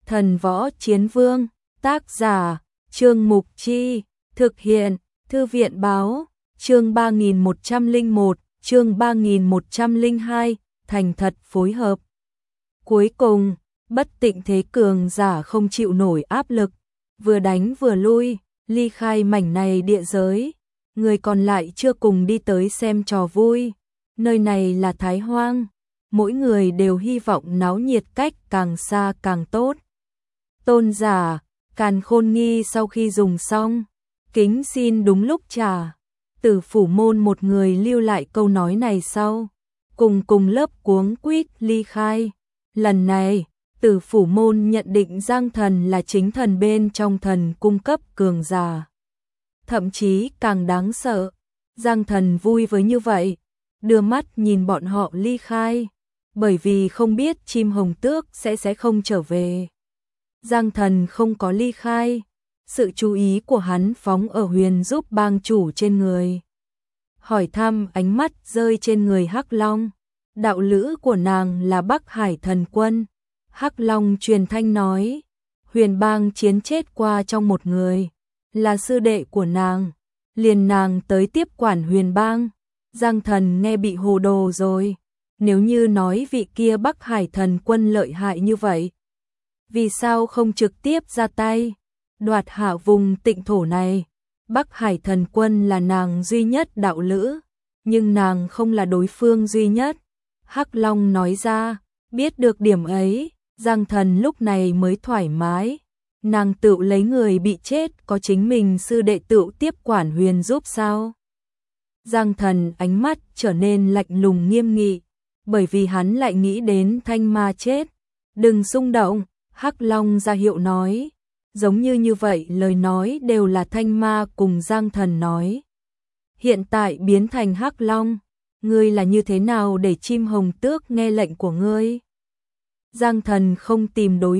Thần Võ Chiến Vương, tác giả, Trương Mục Chi, thực hiện, Thư viện Báo, chương 3101, chương 3102, thành thật phối hợp. Cuối cùng, bất tịnh thế cường giả không chịu nổi áp lực, vừa đánh vừa lui, ly khai mảnh này địa giới. Người còn lại chưa cùng đi tới xem trò vui. Nơi này là Thái Hoang, mỗi người đều hy vọng náo nhiệt cách càng xa càng tốt. Tôn giả, Càn Khôn Nghi sau khi dùng xong, kính xin đúng lúc trả. Tử Phủ Môn một người lưu lại câu nói này sau, cùng lớp cuống quýt ly khai. Lần này, Tử Phủ Môn nhận định Giang Thần là chính thần bên trong thần cung cấp cường giả. Thậm chí càng đáng sợ, Giang Thần vui với như vậy, đưa mắt nhìn bọn họ ly khai, bởi vì không biết chim hồng tước sẽ không trở về. Giang Thần không có ly khai, sự chú ý của hắn phóng ở Huyền giúp bang chủ trên người. Hỏi thăm ánh mắt rơi trên người Hắc Long, đạo lữ của nàng là Bắc Hải Thần Quân. Hắc Long truyền thanh nói, Huyền bang chiến chết qua trong một người, là sư đệ của nàng, liền nàng tới tiếp quản Huyền bang. Giang Thần nghe bị hồ đồ rồi, nếu như nói vị kia Bắc Hải Thần Quân lợi hại như vậy, vì sao không trực tiếp ra tay, đoạt hạ vùng tịnh thổ này. Bắc Hải Thần Quân là nàng duy nhất đạo lữ, nhưng nàng không là đối phương duy nhất. Hắc Long nói ra, biết được điểm ấy, Giang Thần lúc này mới thoải mái. Nàng tự lấy người bị chết có chính mình sư đệ tự tiếp quản Huyền giúp sao? Giang Thần ánh mắt trở nên lạnh lùng nghiêm nghị, bởi vì hắn lại nghĩ đến Thanh Ma chết. Đừng xung động, Hắc Long ra hiệu nói. Giống như vậy lời nói đều là Thanh Ma cùng Giang Thần nói. Hiện tại biến thành Hắc Long, ngươi là như thế nào để chim hồng tước nghe lệnh của ngươi? Giang Thần không tìm đối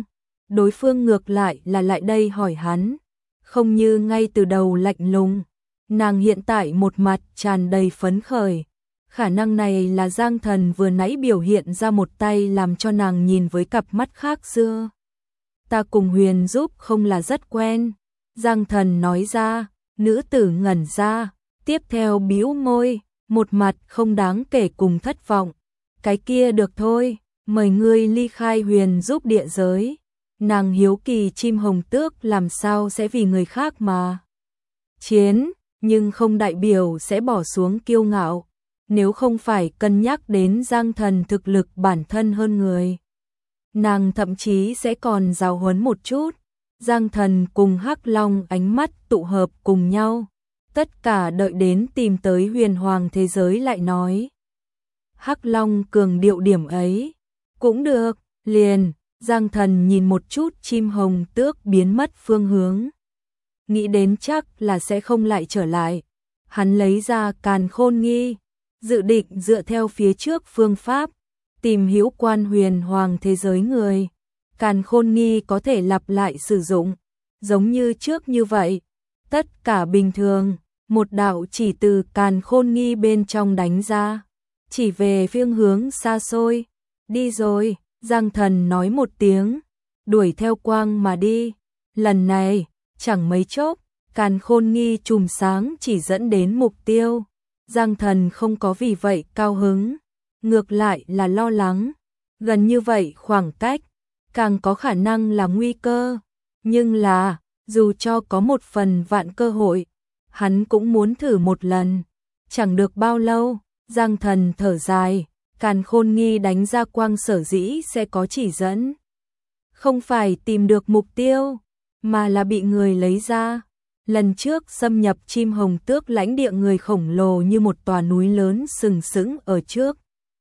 phương ngược lại là lại đây hỏi hắn, không như ngay từ đầu lạnh lùng. Nàng hiện tại một mặt tràn đầy phấn khởi, khả năng này là Giang Thần vừa nãy biểu hiện ra một tay làm cho nàng nhìn với cặp mắt khác xưa. Ta cùng Huyền giúp không là rất quen, Giang Thần nói ra. Nữ tử ngẩn ra, tiếp theo bĩu môi, một mặt không đáng kể cùng thất vọng. Cái kia được thôi, mời ngươi ly khai Huyền giúp địa giới. Nàng hiếu kỳ chim hồng tước làm sao sẽ vì người khác mà chiến, nhưng không đại biểu sẽ bỏ xuống kiêu ngạo. Nếu không phải cân nhắc đến Giang Thần thực lực bản thân hơn người, nàng thậm chí sẽ còn giáo huấn một chút. Giang Thần cùng Hắc Long ánh mắt tụ hợp cùng nhau, tất cả đợi đến tìm tới huyền hoàng thế giới lại nói. Hắc Long cường điệu điểm ấy, cũng được, liền. Giang Thần nhìn một chút chim hồng tước biến mất phương hướng, nghĩ đến chắc là sẽ không lại trở lại. Hắn lấy ra Càn Khôn Nghi, dự định dựa theo phía trước phương pháp tìm hiểu quan huyền hoàng thế giới người. Càn Khôn Nghi có thể lặp lại sử dụng, giống như trước như vậy. Tất cả bình thường, một đạo chỉ từ Càn Khôn Nghi bên trong đánh ra, chỉ về phương hướng xa xôi. Đi rồi, Giang Thần nói một tiếng, đuổi theo quang mà đi. Lần này, chẳng mấy chốc, Càn Khôn Nghi chùm sáng chỉ dẫn đến mục tiêu. Giang Thần không có vì vậy cao hứng, ngược lại là lo lắng. Gần như vậy khoảng cách, càng có khả năng là nguy cơ. Nhưng là, dù cho có một phần vạn cơ hội, hắn cũng muốn thử một lần. Chẳng được bao lâu, Giang Thần thở dài. Càn Khôn Nghi đánh ra quang sở dĩ sẽ có chỉ dẫn, không phải tìm được mục tiêu, mà là bị người lấy ra. Lần trước xâm nhập chim hồng tước lãnh địa, người khổng lồ như một tòa núi lớn sừng sững ở trước.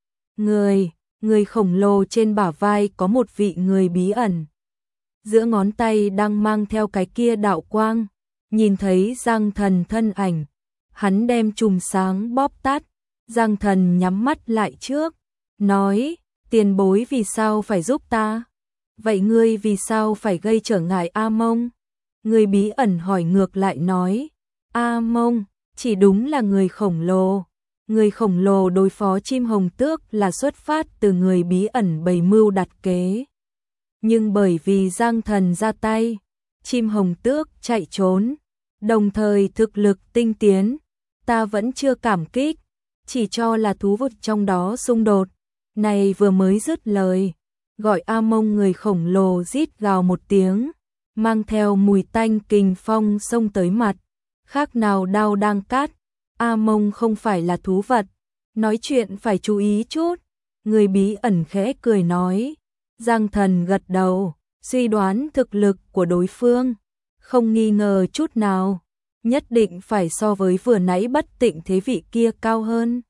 Người khổng lồ trên bả vai có một vị người bí ẩn, giữa ngón tay đang mang theo cái kia đạo quang. Nhìn thấy Giang Thần thân ảnh, hắn đem chùm sáng bóp tắt. Giang Thần nhắm mắt lại trước, nói, tiền bối vì sao phải giúp ta? Vậy ngươi vì sao phải gây trở ngại A Mông? Người bí ẩn hỏi ngược lại nói, A Mông, chỉ đúng là người khổng lồ. Người khổng lồ đối phó chim hồng tước là xuất phát từ người bí ẩn bày mưu đặt kế. Nhưng bởi vì Giang Thần ra tay, chim hồng tước chạy trốn, đồng thời thực lực tinh tiến, ta vẫn chưa cảm kích, chỉ cho là thú vật trong đó xung đột. Này vừa mới dứt lời, gọi A Mông người khổng lồ rít gào một tiếng, mang theo mùi tanh kình phong xông tới mặt, khác nào đao đang cắt. A Mông không phải là thú vật, nói chuyện phải chú ý chút. Người bí ẩn khẽ cười nói. Giang Thần gật đầu, suy đoán thực lực của đối phương, không nghi ngờ chút nào, nhất định phải so với vừa nãy bất tịnh thế vị kia cao hơn.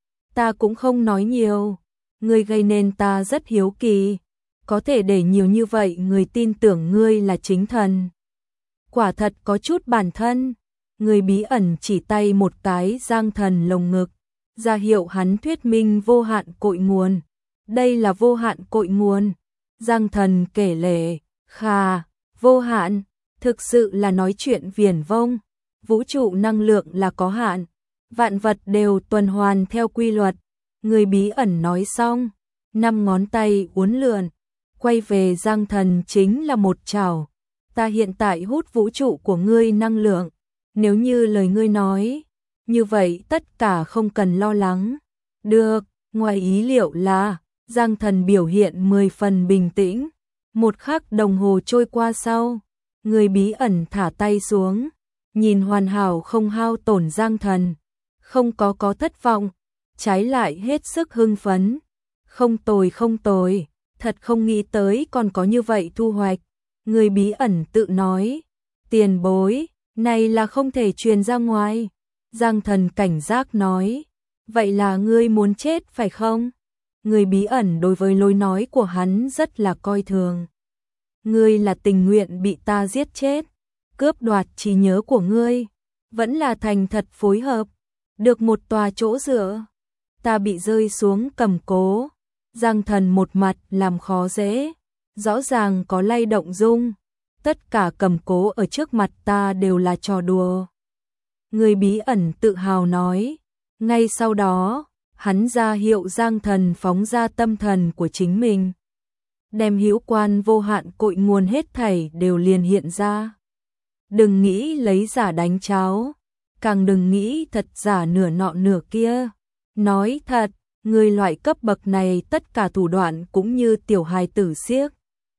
Ta cũng không nói nhiều, ngươi gây nên ta rất hiếu kỳ, có thể để nhiều như vậy người tin tưởng ngươi là chính thần. Quả thật có chút bản thân. Người bí ẩn chỉ tay một cái Giang Thần lồng ngực, ra hiệu hắn thuyết minh vô hạn cội nguồn. Đây là vô hạn cội nguồn. Giang Thần kể lể, khà, vô hạn, thực sự là nói chuyện viển vông. Vũ trụ năng lượng là có hạn, vạn vật đều tuần hoàn theo quy luật. Người bí ẩn nói xong, 5 ngón tay uốn lượn, quay về Giang Thần chính là một chảo. Ta hiện tại hút vũ trụ của ngươi năng lượng, nếu như lời ngươi nói, như vậy tất cả không cần lo lắng. Được, ngoài ý liệu là, Giang Thần biểu hiện 10 phần bình tĩnh. Một khắc đồng hồ trôi qua sau, người bí ẩn thả tay xuống, nhìn hoàn hảo không hao tổn Giang Thần, không có thất vọng, trái lại hết sức hưng phấn. Không tồi, thật không nghĩ tới còn có như vậy thu hoạch. Người bí ẩn tự nói, tiền bối, này là không thể truyền ra ngoài. Giang Thần cảnh giác nói, vậy là ngươi muốn chết phải không? Người bí ẩn đối với lối nói của hắn rất là coi thường. Ngươi là tình nguyện bị ta giết chết, cướp đoạt trí nhớ của ngươi, vẫn là thành thật phối hợp, được một tòa chỗ dựa. Ta bị rơi xuống cầm cố. Giang Thần một mặt làm khó dễ, rõ ràng có lay động dung, tất cả cầm cố ở trước mặt ta đều là trò đùa. Người bí ẩn tự hào nói, ngay sau đó, hắn ra hiệu Giang Thần phóng ra tâm thần của chính mình, đem hữu quan vô hạn cội nguồn hết thảy đều liền hiện ra. Đừng nghĩ lấy giả đánh cháo, càng đừng nghĩ thật giả nửa nọ nửa kia. Nói thật, người loại cấp bậc này tất cả thủ đoạn cũng như tiểu hài tử xiếc.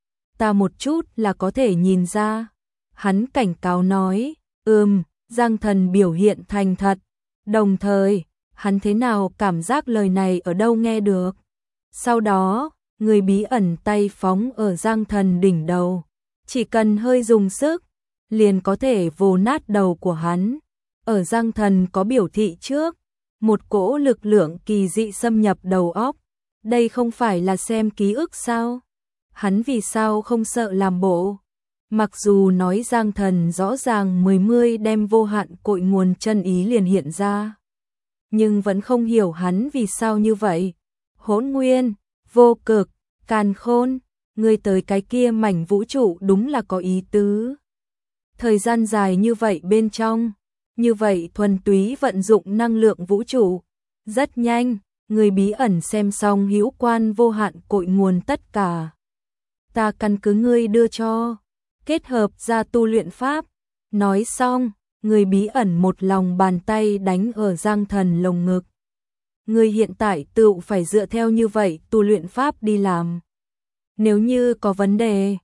Ta một chút là có thể nhìn ra. Hắn cảnh cáo nói, Giang Thần biểu hiện thành thật. Đồng thời, hắn thế nào cảm giác lời này ở đâu nghe được. Sau đó, người bí ẩn tay phóng ở Giang Thần đỉnh đầu. Chỉ cần hơi dùng sức, liền có thể vồ nát đầu của hắn. Ở Giang Thần có biểu thị trước, một cỗ lực lượng kỳ dị xâm nhập đầu óc. Đây không phải là xem ký ức sao? Hắn vì sao không sợ làm bộ? Mặc dù nói Giang Thần rõ ràng 10 đem vô hạn cội nguồn chân ý liền hiện ra, nhưng vẫn không hiểu hắn vì sao như vậy. Hỗn nguyên, vô cực, càn khôn, ngươi tới cái kia mảnh vũ trụ đúng là có ý tứ. Thời gian dài như vậy bên trong, như vậy thuần túy vận dụng năng lượng vũ trụ. Rất nhanh, người bí ẩn xem xong hữu quan vô hạn cội nguồn tất cả. Ta căn cứ ngươi đưa cho, kết hợp ra tu luyện pháp. Nói xong, người bí ẩn một lòng bàn tay đánh ở Giang Thần lồng ngực. Ngươi hiện tại tự phải dựa theo như vậy tu luyện pháp đi làm. Nếu như có vấn đề,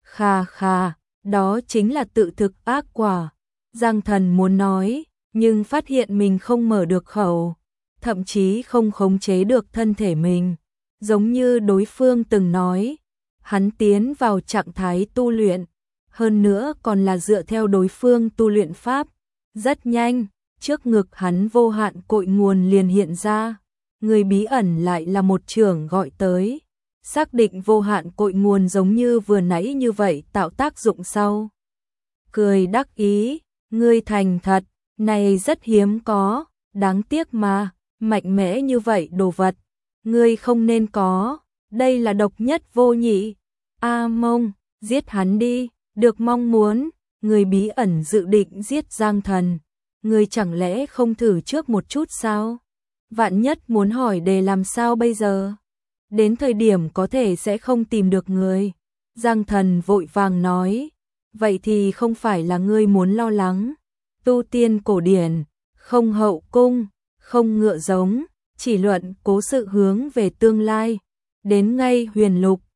khà, đó chính là tự thực ác quả. Giang Thần muốn nói, nhưng phát hiện mình không mở được khẩu, thậm chí không khống chế được thân thể mình. Giống như đối phương từng nói, hắn tiến vào trạng thái tu luyện, hơn nữa còn là dựa theo đối phương tu luyện pháp. Rất nhanh, trước ngực hắn vô hạn cội nguồn liền hiện ra. Người bí ẩn lại là một chưởng gọi tới, xác định vô hạn cội nguồn giống như vừa nãy như vậy tạo tác dụng sau. Cười đắc ý, ngươi thành thật, này rất hiếm có, đáng tiếc mà, mạnh mẽ như vậy đồ vật, ngươi không nên có, đây là độc nhất vô nhị. A Mông, giết hắn đi, được mong muốn. Người bí ẩn dự định giết Giang Thần, ngươi chẳng lẽ không thử trước một chút sao? Vạn nhất muốn hỏi đề làm sao bây giờ? Đến thời điểm có thể sẽ không tìm được người. Giang Thần vội vàng nói, vậy thì không phải là ngươi muốn lo lắng. Tu tiên cổ điển, không hậu cung, không ngựa giống, chỉ luận cố sự hướng về tương lai. Đến ngay huyền lục,